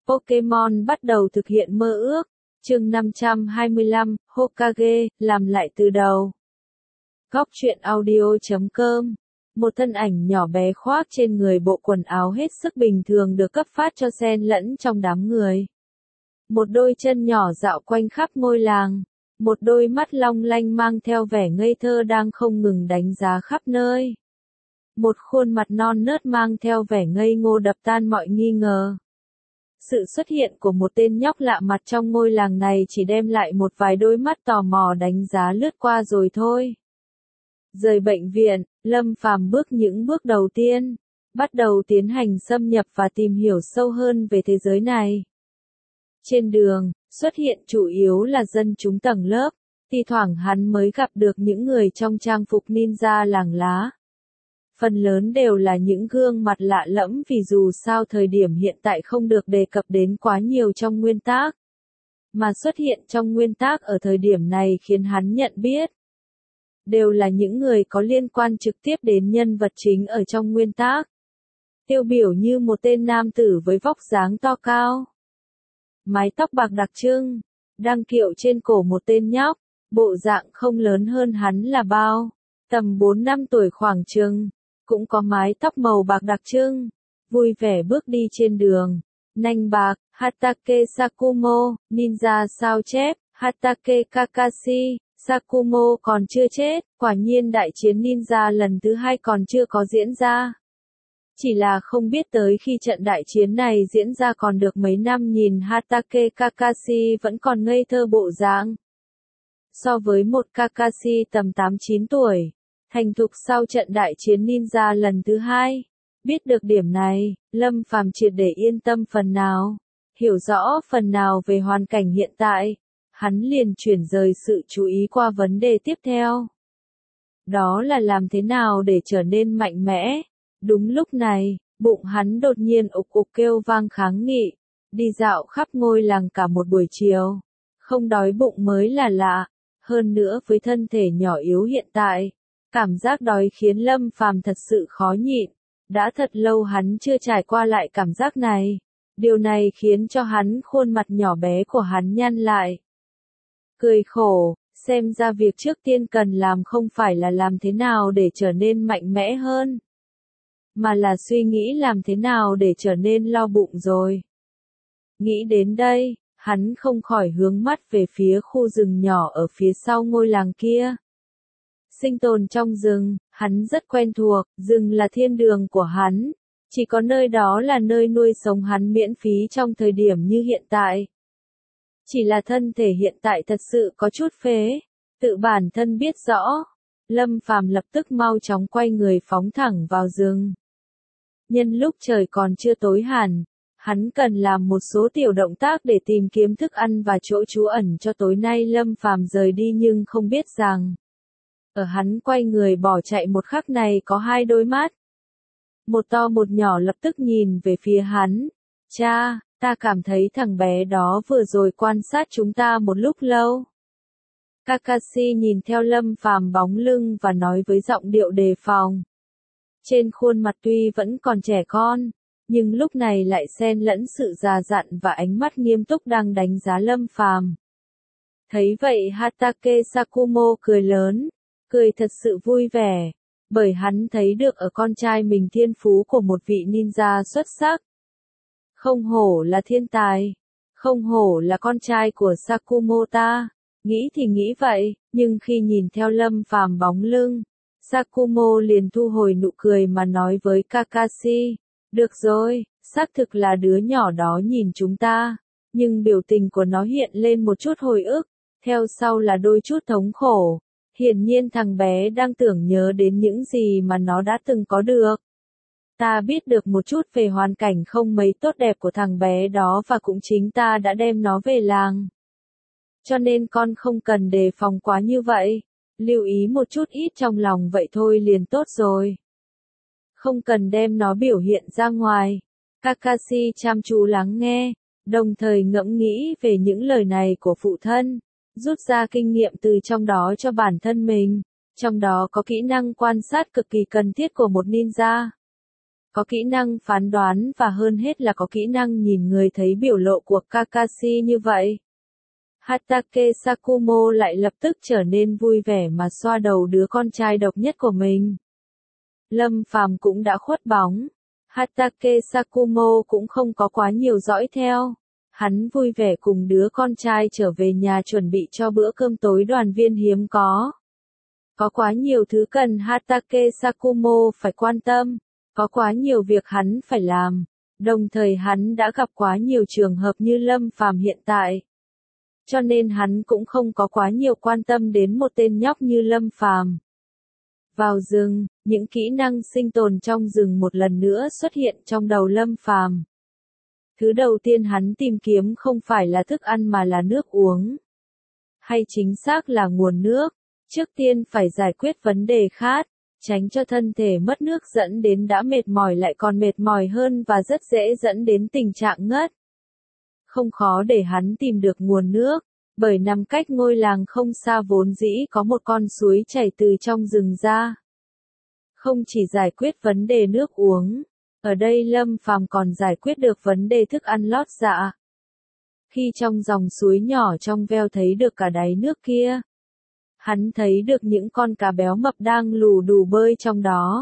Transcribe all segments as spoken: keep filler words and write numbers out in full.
Pokemon bắt đầu thực hiện mơ ước. Chương năm trăm hai mươi lăm, Hokage, làm lại từ đầu. Góc truyện audio chấm com. Một thân ảnh nhỏ bé khoác trên người bộ quần áo hết sức bình thường được cấp phát cho xen lẫn trong đám người. Một đôi chân nhỏ dạo quanh khắp ngôi làng. Một đôi mắt long lanh mang theo vẻ ngây thơ đang không ngừng đánh giá khắp nơi. Một khuôn mặt non nớt mang theo vẻ ngây ngô đập tan mọi nghi ngờ. Sự xuất hiện của một tên nhóc lạ mặt trong ngôi làng này chỉ đem lại một vài đôi mắt tò mò đánh giá lướt qua rồi thôi. Rời bệnh viện, Lâm Phàm bước những bước đầu tiên, bắt đầu tiến hành xâm nhập và tìm hiểu sâu hơn về thế giới này. Trên đường, xuất hiện chủ yếu là dân chúng tầng lớp, thi thoảng hắn mới gặp được những người trong trang phục ninja làng lá. Phần lớn đều là những gương mặt lạ lẫm vì dù sao thời điểm hiện tại không được đề cập đến quá nhiều trong nguyên tác. Mà xuất hiện trong nguyên tác ở thời điểm này khiến hắn nhận biết. Đều là những người có liên quan trực tiếp đến nhân vật chính ở trong nguyên tác. Tiêu biểu như một tên nam tử với vóc dáng to cao. Mái tóc bạc đặc trưng, đang kiệu trên cổ một tên nhóc, bộ dạng không lớn hơn hắn là bao, tầm bốn năm tuổi khoảng chừng. Cũng có mái tóc màu bạc đặc trưng, vui vẻ bước đi trên đường. Nanh bạc, Hatake Sakumo, ninja sao chép, Hatake Kakashi, Sakumo còn chưa chết, quả nhiên đại chiến ninja lần thứ hai còn chưa có diễn ra. Chỉ là không biết tới khi trận đại chiến này diễn ra còn được mấy năm nhìn Hatake Kakashi vẫn còn ngây thơ bộ dáng. So với một Kakashi tầm tám chín tuổi. Thành thục sau trận đại chiến ninja lần thứ hai. Biết được điểm này, Lâm Phàm triệt để yên tâm phần nào. Hiểu rõ phần nào về hoàn cảnh hiện tại. Hắn liền chuyển rời sự chú ý qua vấn đề tiếp theo. Đó là làm thế nào để trở nên mạnh mẽ. Đúng lúc này, bụng hắn đột nhiên ục ục kêu vang kháng nghị. Đi dạo khắp ngôi làng cả một buổi chiều. Không đói bụng mới là lạ. Hơn nữa với thân thể nhỏ yếu hiện tại. Cảm giác đói khiến Lâm Phàm thật sự khó nhịn, đã thật lâu hắn chưa trải qua lại cảm giác này. Điều này khiến cho hắn khuôn mặt nhỏ bé của hắn nhăn lại. Cười khổ, xem ra việc trước tiên cần làm không phải là làm thế nào để trở nên mạnh mẽ hơn, mà là suy nghĩ làm thế nào để trở nên lo bụng rồi. Nghĩ đến đây, hắn không khỏi hướng mắt về phía khu rừng nhỏ ở phía sau ngôi làng kia. Sinh tồn trong rừng, hắn rất quen thuộc, rừng là thiên đường của hắn. Chỉ có nơi đó là nơi nuôi sống hắn miễn phí trong thời điểm như hiện tại. Chỉ là thân thể hiện tại thật sự có chút phế, tự bản thân biết rõ. Lâm Phàm lập tức mau chóng quay người phóng thẳng vào rừng. Nhân lúc trời còn chưa tối hẳn, hắn cần làm một số tiểu động tác để tìm kiếm thức ăn và chỗ trú ẩn cho tối nay Lâm Phàm rời đi nhưng không biết rằng. Ở hắn quay người bỏ chạy một khắc này có hai đôi mắt. Một to một nhỏ lập tức nhìn về phía hắn. Cha, ta cảm thấy thằng bé đó vừa rồi quan sát chúng ta một lúc lâu. Kakashi nhìn theo Lâm Phàm bóng lưng và nói với giọng điệu đề phòng. Trên khuôn mặt tuy vẫn còn trẻ con, nhưng lúc này lại xen lẫn sự già dặn và ánh mắt nghiêm túc đang đánh giá Lâm Phàm. Thấy vậy Hatake Sakumo cười lớn. Cười thật sự vui vẻ, bởi hắn thấy được ở con trai mình thiên phú của một vị ninja xuất sắc. Không hổ là thiên tài, không hổ là con trai của Sakumo ta, nghĩ thì nghĩ vậy, nhưng khi nhìn theo Lâm Phàm bóng lưng, Sakumo liền thu hồi nụ cười mà nói với Kakashi, được rồi, xác thực là đứa nhỏ đó nhìn chúng ta, nhưng biểu tình của nó hiện lên một chút hồi ức, theo sau là đôi chút thống khổ. Hiển nhiên thằng bé đang tưởng nhớ đến những gì mà nó đã từng có được. Ta biết được một chút về hoàn cảnh không mấy tốt đẹp của thằng bé đó và cũng chính ta đã đem nó về làng. Cho nên con không cần đề phòng quá như vậy. Lưu ý một chút ít trong lòng vậy thôi liền tốt rồi. Không cần đem nó biểu hiện ra ngoài. Kakashi chăm chú lắng nghe, đồng thời ngẫm nghĩ về những lời này của phụ thân. Rút ra kinh nghiệm từ trong đó cho bản thân mình, trong đó có kỹ năng quan sát cực kỳ cần thiết của một ninja. có kỹ năng phán đoán và hơn hết là có kỹ năng nhìn người thấy biểu lộ của Kakashi như vậy. Hatake Sakumo lại lập tức trở nên vui vẻ mà xoa đầu đứa con trai độc nhất của mình. Lâm Phàm cũng đã khuất bóng. Hatake Sakumo cũng không có quá nhiều dõi theo. Hắn vui vẻ cùng đứa con trai trở về nhà chuẩn bị cho bữa cơm tối đoàn viên hiếm có. Có quá nhiều thứ cần Hatake Sakumo phải quan tâm, có quá nhiều việc hắn phải làm, đồng thời hắn đã gặp quá nhiều trường hợp như Lâm Phàm hiện tại. Cho nên hắn cũng không có quá nhiều quan tâm đến một tên nhóc như Lâm Phàm. Vào rừng, những kỹ năng sinh tồn trong rừng một lần nữa xuất hiện trong đầu Lâm Phàm. Thứ đầu tiên hắn tìm kiếm không phải là thức ăn mà là nước uống. Hay chính xác là nguồn nước. Trước tiên phải giải quyết vấn đề khát, tránh cho thân thể mất nước dẫn đến đã mệt mỏi lại còn mệt mỏi hơn và rất dễ dẫn đến tình trạng ngất. Không khó để hắn tìm được nguồn nước, bởi nằm cách ngôi làng không xa vốn dĩ có một con suối chảy từ trong rừng ra. Không chỉ giải quyết vấn đề nước uống, ở đây Lâm Phàm còn giải quyết được vấn đề thức ăn lót dạ. Khi trong dòng suối nhỏ trong veo thấy được cả đáy nước kia, hắn thấy được những con cá béo mập đang lù đù bơi trong đó.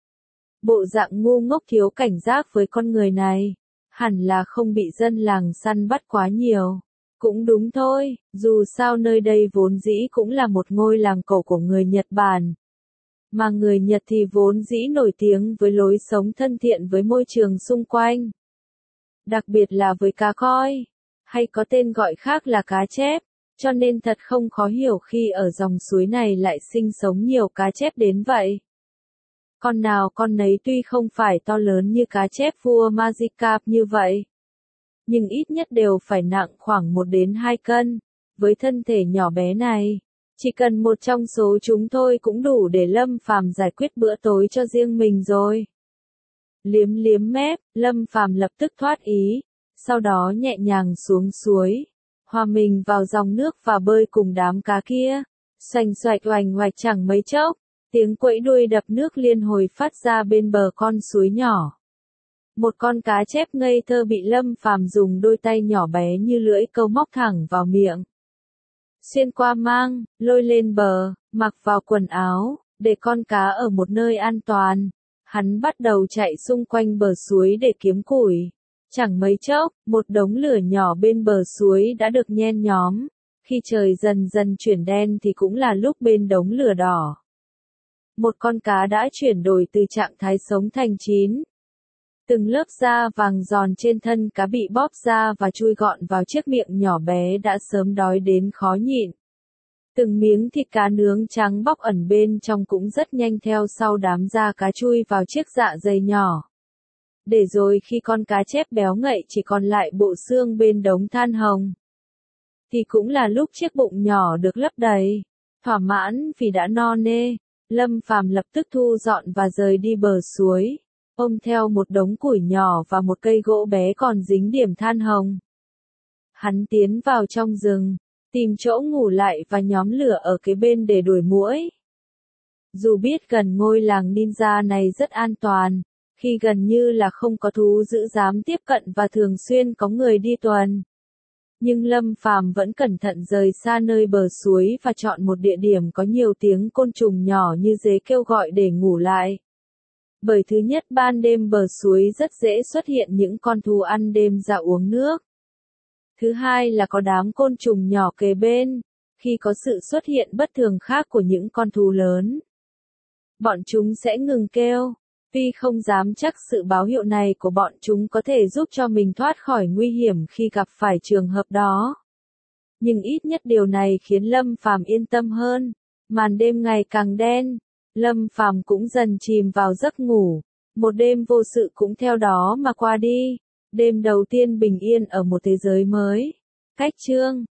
Bộ dạng ngu ngốc thiếu cảnh giác với con người này, hẳn là không bị dân làng săn bắt quá nhiều. Cũng đúng thôi, dù sao nơi đây vốn dĩ cũng là một ngôi làng cổ của người Nhật Bản. Mà người Nhật thì vốn dĩ nổi tiếng với lối sống thân thiện với môi trường xung quanh. Đặc biệt là với cá koi, hay có tên gọi khác là cá chép. Cho nên thật không khó hiểu khi ở dòng suối này lại sinh sống nhiều cá chép đến vậy. Con nào con nấy tuy không phải to lớn như cá chép vua Magikarp như vậy, nhưng ít nhất đều phải nặng khoảng một đến hai cân. Với thân thể nhỏ bé này, chỉ cần một trong số chúng thôi cũng đủ để Lâm Phàm giải quyết bữa tối cho riêng mình rồi. Liếm liếm mép, Lâm Phàm lập tức thoát ý, sau đó nhẹ nhàng xuống suối. Hòa mình vào dòng nước và bơi cùng đám cá kia, xoành xoạch oành oạch chẳng mấy chốc, tiếng quẫy đuôi đập nước liên hồi phát ra bên bờ con suối nhỏ. Một con cá chép ngây thơ bị Lâm Phàm dùng đôi tay nhỏ bé như lưỡi câu móc thẳng vào miệng. Xuyên qua mang, lôi lên bờ, mặc vào quần áo, để con cá ở một nơi an toàn. Hắn bắt đầu chạy xung quanh bờ suối để kiếm củi. Chẳng mấy chốc, một đống lửa nhỏ bên bờ suối đã được nhen nhóm. Khi trời dần dần chuyển đen thì cũng là lúc bên đống lửa đỏ. Một con cá đã chuyển đổi từ trạng thái sống thành chín. Từng lớp da vàng giòn trên thân cá bị bóp ra và chui gọn vào chiếc miệng nhỏ bé đã sớm đói đến khó nhịn. Từng miếng thịt cá nướng trắng bóc ẩn bên trong cũng rất nhanh theo sau đám da cá chui vào chiếc dạ dày nhỏ. Để rồi khi con cá chép béo ngậy chỉ còn lại bộ xương bên đống than hồng, thì cũng là lúc chiếc bụng nhỏ được lấp đầy. Thỏa mãn vì đã no nê, Lâm Phàm lập tức thu dọn và rời đi bờ suối, ôm theo một đống củi nhỏ và một cây gỗ bé còn dính điểm than hồng. Hắn tiến vào trong rừng, tìm chỗ ngủ lại và nhóm lửa ở kế bên để đuổi muỗi. Dù biết gần ngôi làng ninja này rất an toàn, khi gần như là không có thú dữ dám tiếp cận và thường xuyên có người đi tuần, nhưng Lâm Phàm vẫn cẩn thận rời xa nơi bờ suối và chọn một địa điểm có nhiều tiếng côn trùng nhỏ như dế kêu gọi để ngủ lại. Bởi thứ nhất, ban đêm bờ suối rất dễ xuất hiện những con thú ăn đêm ra uống nước. Thứ hai là có đám côn trùng nhỏ kề bên, khi có sự xuất hiện bất thường khác của những con thú lớn, bọn chúng sẽ ngừng kêu. Tuy không dám chắc sự báo hiệu này của bọn chúng có thể giúp cho mình thoát khỏi nguy hiểm khi gặp phải trường hợp đó, nhưng ít nhất điều này khiến Lâm Phàm yên tâm hơn. Màn đêm ngày càng đen, Lâm Phàm cũng dần chìm vào giấc ngủ. Một đêm vô sự cũng theo đó mà qua đi. Đêm đầu tiên bình yên ở một thế giới mới. Cách chương